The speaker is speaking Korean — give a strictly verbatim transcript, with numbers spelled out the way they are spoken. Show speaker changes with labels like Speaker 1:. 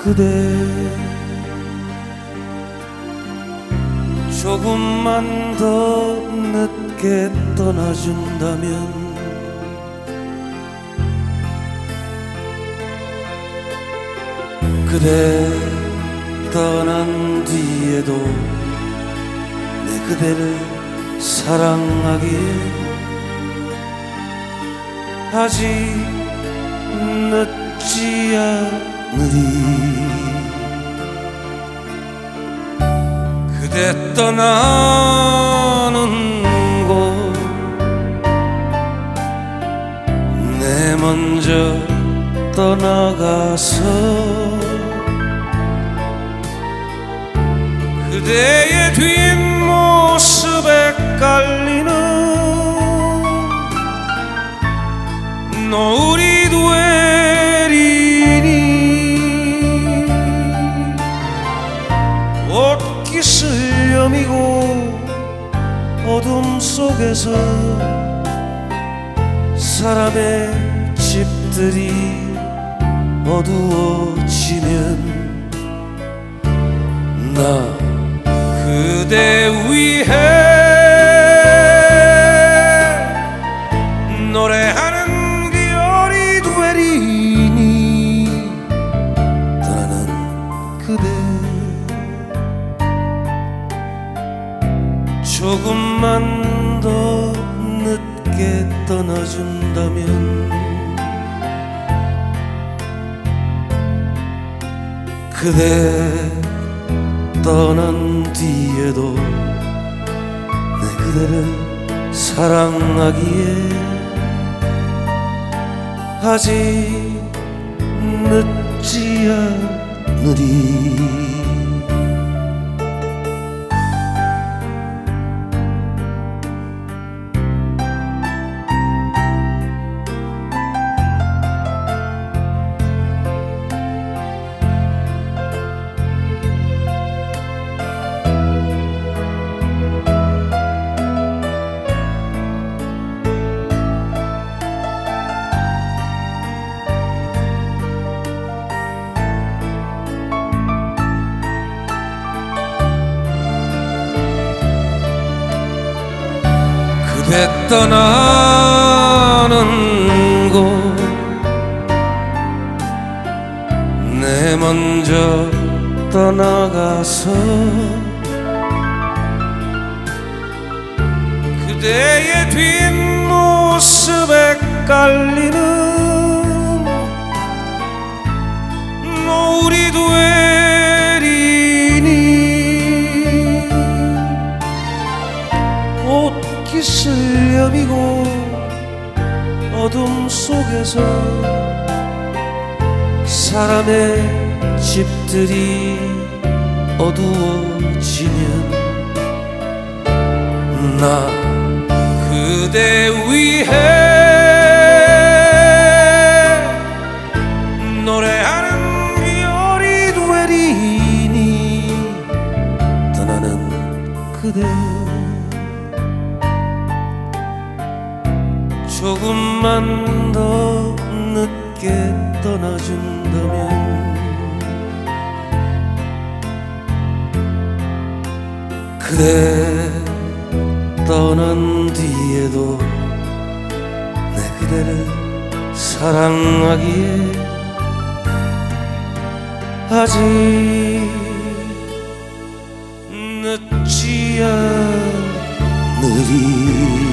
Speaker 1: 그대 조금만 더 늦게 떠나준다면 그대 떠난 뒤에도 내 그대를 사랑하기에 아직 늦지 않으리. 그대 떠나는 곳 내 먼저 떠나가서 그대의 뒷모습에 깔리는 노을이 되리니 옷깃을 여미고 어둠 속에서 사람의 집들이 어두워지면 나 그대 위해 노래하는 별이 되리니 떠나는 그대 조금만 더 늦게 떠나준다면 그대 떠난 뒤에도 내 그대를 사랑하기에 아직 늦지 않으리. 그대 떠나는 곳 내 먼저 떠나가서 그대의 뒷모습에 깔리는 노을이 되리니 옷깃을 여미고 어둠 속에서 사람의 집들이 어두워지면 나 그대 위해 노래하는 별이 되리니 떠나는 그대 조금만 더 늦게 떠나준다면 그대 떠난 뒤에도 내 그대를 사랑하기에 아직 늦지 않으리.